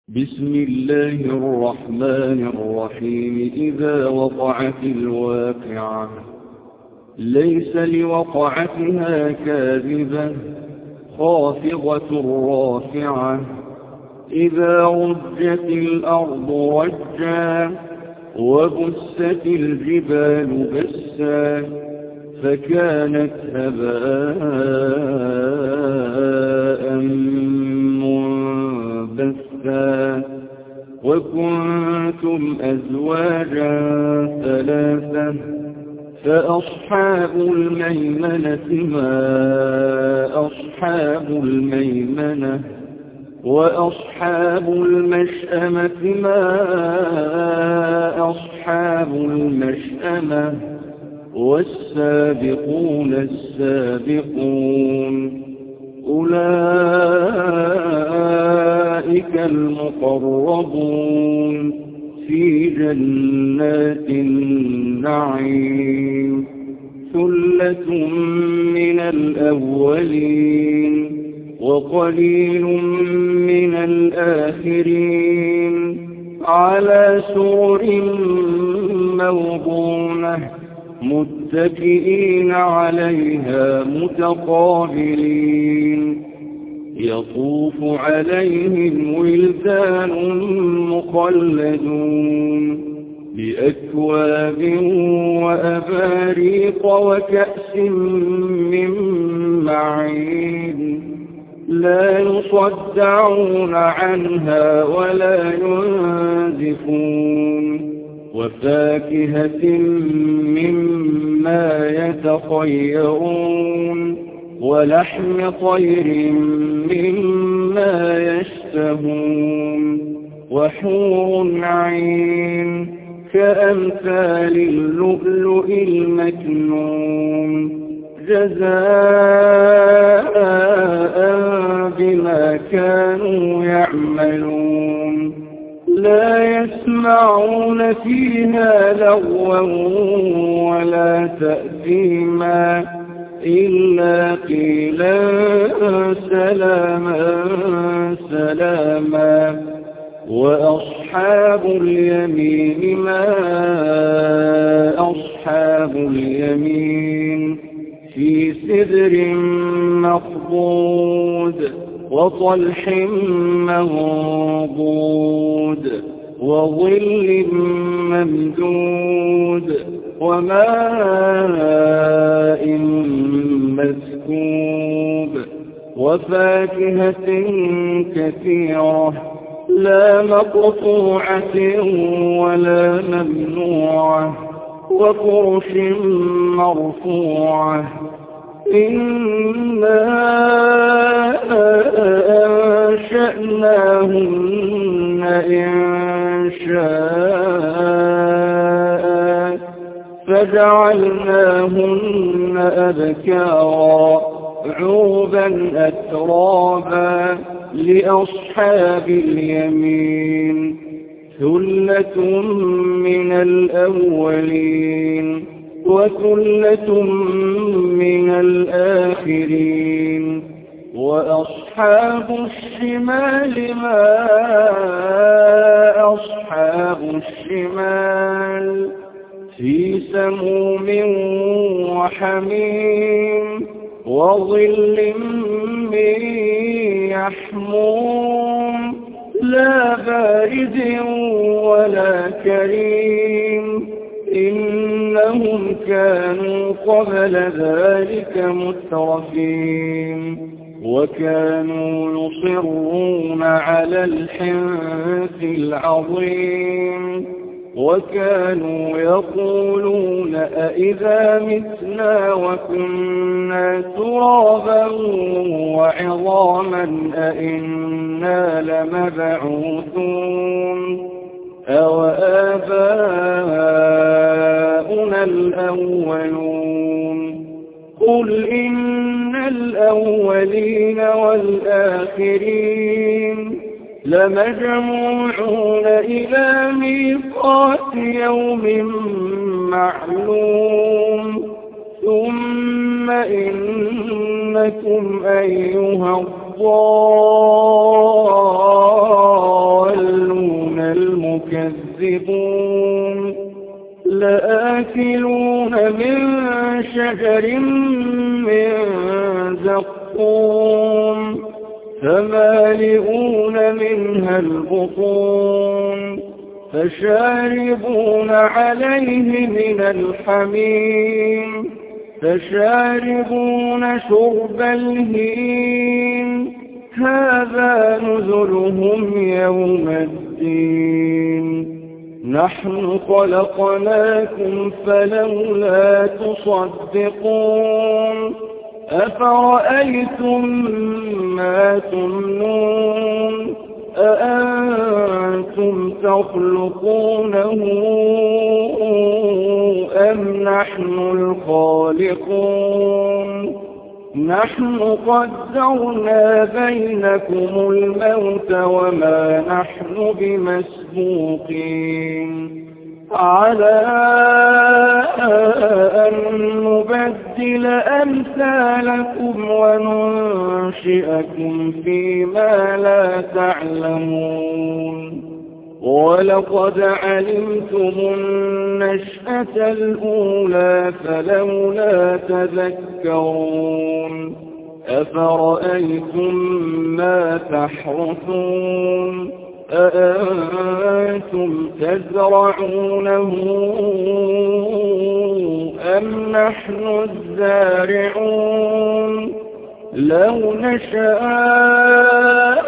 بسم الله الرحمن الرحيم. إذا وقعت الواقعة ليس لوقعتها كاذبة خافضة رافعة. إذا رجت الأرض رجا وبست الجبال بسا فكانت هباء منبثا. وكنتم أزواجا ثلاثة فأصحاب الميمنة ما أصحاب الميمنة وأصحاب المشأمة ما أصحاب المشأمة والسابقون السابقون أولئك المقربون في جنات النعيم. ثلة من الأولين وقليل من الآخرين على سرر موضونة متكئين عليها متقابلين. يطوف عليهم ولدان مخلدون بأكواب وأباريق وكأس من معين لا يصدعون عنها ولا ينزفون. وفاكهة مما يتخيرون ولحم طير مما يشتهون. وحور عين كأمثال اللؤلؤ المكنون جزاء بما كانوا يعملون. لا يسمعون فيها لغوا ولا تأثيما إلا قيلا سلاما سلاما. وأصحاب اليمين ما أصحاب اليمين في سدر مخضود وطلح منضود وظل ممدود وماء مسكوب وفاكهة كثيرة لا مقطوعة ولا ممنوعة وفرش مرفوعة. إنا أنشأناهن إنشاء فجعلناهن أبكارا عربا أترابا لأصحاب اليمين. ثلة من الأولين وثلة من الآخرين. وأصحاب الشمال ما أصحاب الشمال في سموم وحميم وظل من يحموم لا بارد ولا كريم. إنهم كانوا قبل ذلك مترفين وكانوا يصرون على الحنث العظيم وكانوا يقولون أئذا متنا وكنا ترابا وعظاما أئنا لمبعوثون أوآباؤنا الأولون. قل إن الأولين والآخرين لمجموعون إلى ميقات يوم معلوم. ثم إنكم أيها الضالون تكذبون لآكلون من شجر من زقوم فمالئون منها البطون فشاربون عليه من الحميم فشاربون شرب الهيم هذا نزلهم يوم الدين نحن خلقناكم فلولا تصدقون أفرأيتم ما تمنون أأنتم تخلقونه أم نحن الخالقون نحن قدرنا بينكم الموت وما نحن بمسبوقين على أن نبدل أمثالكم وننشئكم فيما لا تعلمون ولقد علمتم النشأة الأولى فلولا تذكرون أفرأيتم ما تحرثون أأنتم تزرعونه أم نحن الزارعون لو نشاء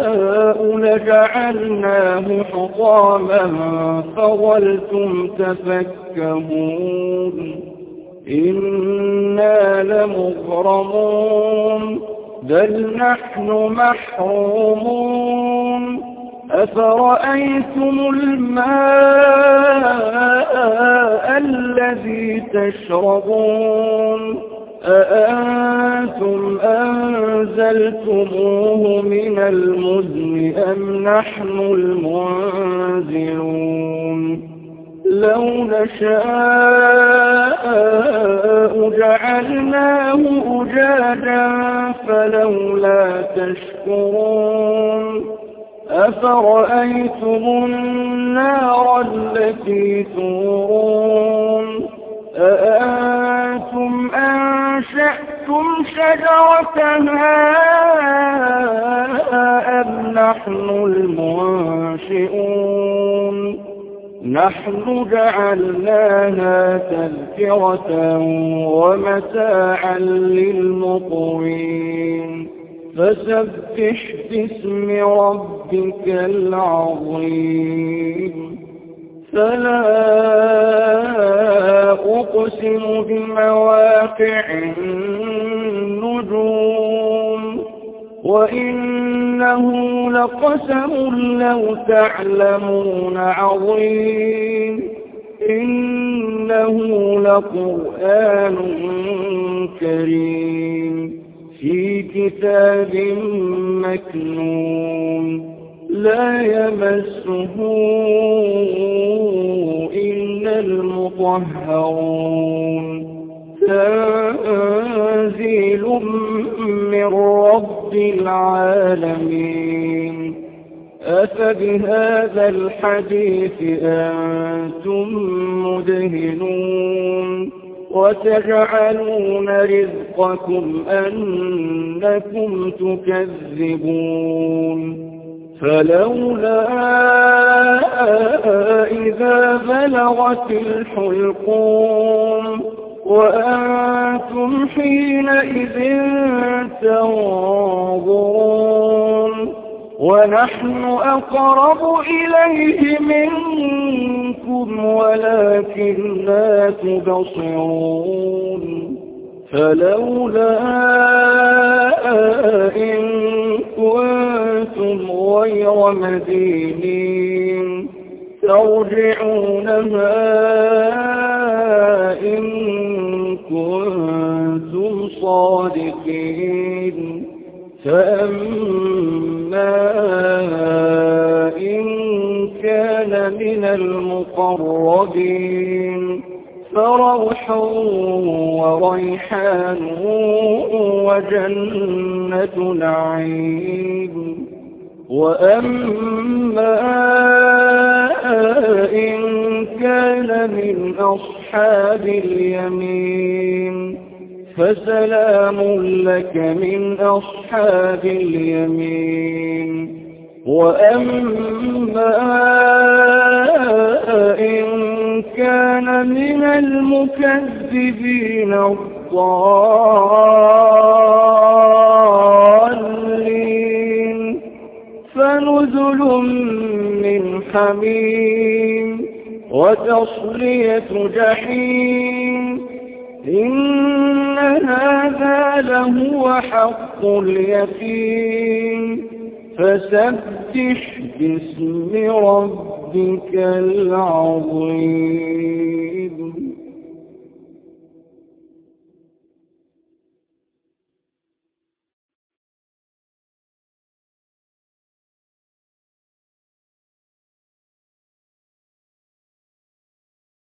لجعلناه حطاما فظلتم تفكهون إنا لمغرمون بل نحن محرومون أفرأيتم الماء الذي تشربون أأنتم أنزلتموه من المزن أم نحن المنزلون لو نشاء جعلناه أجاجا فلولا تشكرون أفرأيتم النار التي تورون أأنتم أنشأتم شجرتها أم نحن المنشئون نحن جعلناها تذكرة ومتاعا للمقوين فسبح باسم ربك العظيم فلا أقسم بمواقع النجوم وإنه لقسم لو تعلمون عظيم إنه لقرآن كريم في كتاب مكنون لا يمسه إلا المطهرون تنزيل من رب العالمين أفبهذا الحديث أنتم مدهنون وتجعلون رزقكم أنكم تكذبون فلولا إذا بلغت الحلقوم وأنتم حينئذ تنظرون ونحن أقرب إليه منكم ولكن لا تبصرون فلولا إن كنتم غير مدينين ترجعونها إن كنتم صادقين فأما إن كان من المقربين فروح وريحان وجنة نعيم وأما أصحاب اليمين فسلام لك من أصحاب اليمين وأما إن كان من المكذبين الضالين فنزل من حميم وتصلية جحيم إن هذا لهو حق اليقين فسبح باسم ربك العظيم.